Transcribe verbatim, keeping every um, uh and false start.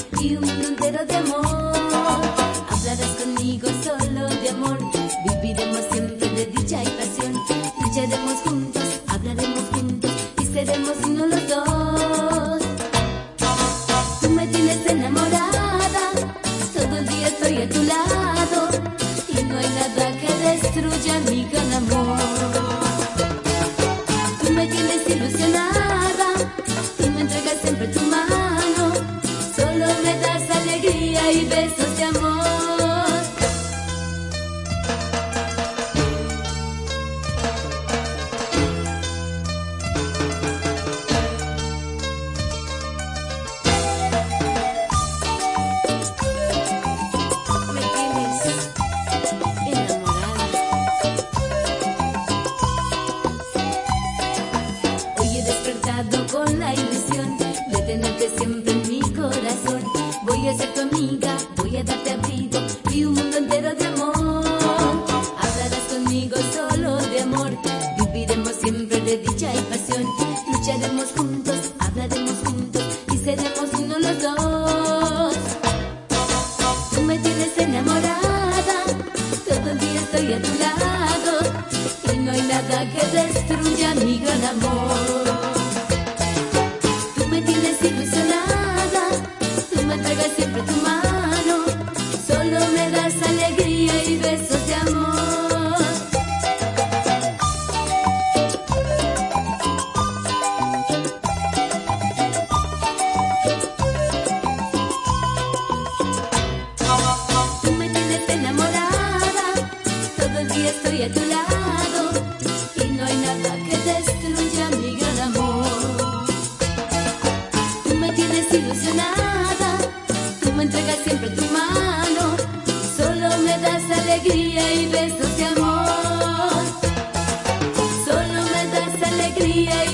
y un mundo entero de amor. Hablarás conmigo solo de amor, viviremos siempre de dicha y pasión. Lucharemos juntos, hablaremos juntos y seremos uno los dos. Tú me tienes enamorada, todo el día estoy a tu lado y no hay nada que destruya mi gran amor. Tú me tienes ilusionada, tú me entregas siempre tu mano, solo me das alegría y besos de amor. Con la ilusión de tenerte siempre en mi corazón, voy a ser tu amiga, voy a darte abrigo y un mundo entero de amor. Hablarás conmigo solo de amor, viviremos siempre de dicha y pasión. Lucharemos juntos, hablaremos juntos y seremos uno los dos. Tú me tienes enamorada, todo el día estoy a tu lado y no hay nada que destruya mi gran amor. Ilusionada, tú me entregas siempre tu mano, solo me das alegría y besos de amor. Tú me tienes enamorada, todo el día estoy a tu lado y no hay nada que destruya mi gran amor. Ilusionada, tú me entregas siempre tu mano, solo me das alegría y besos de amor. Solo me das alegría y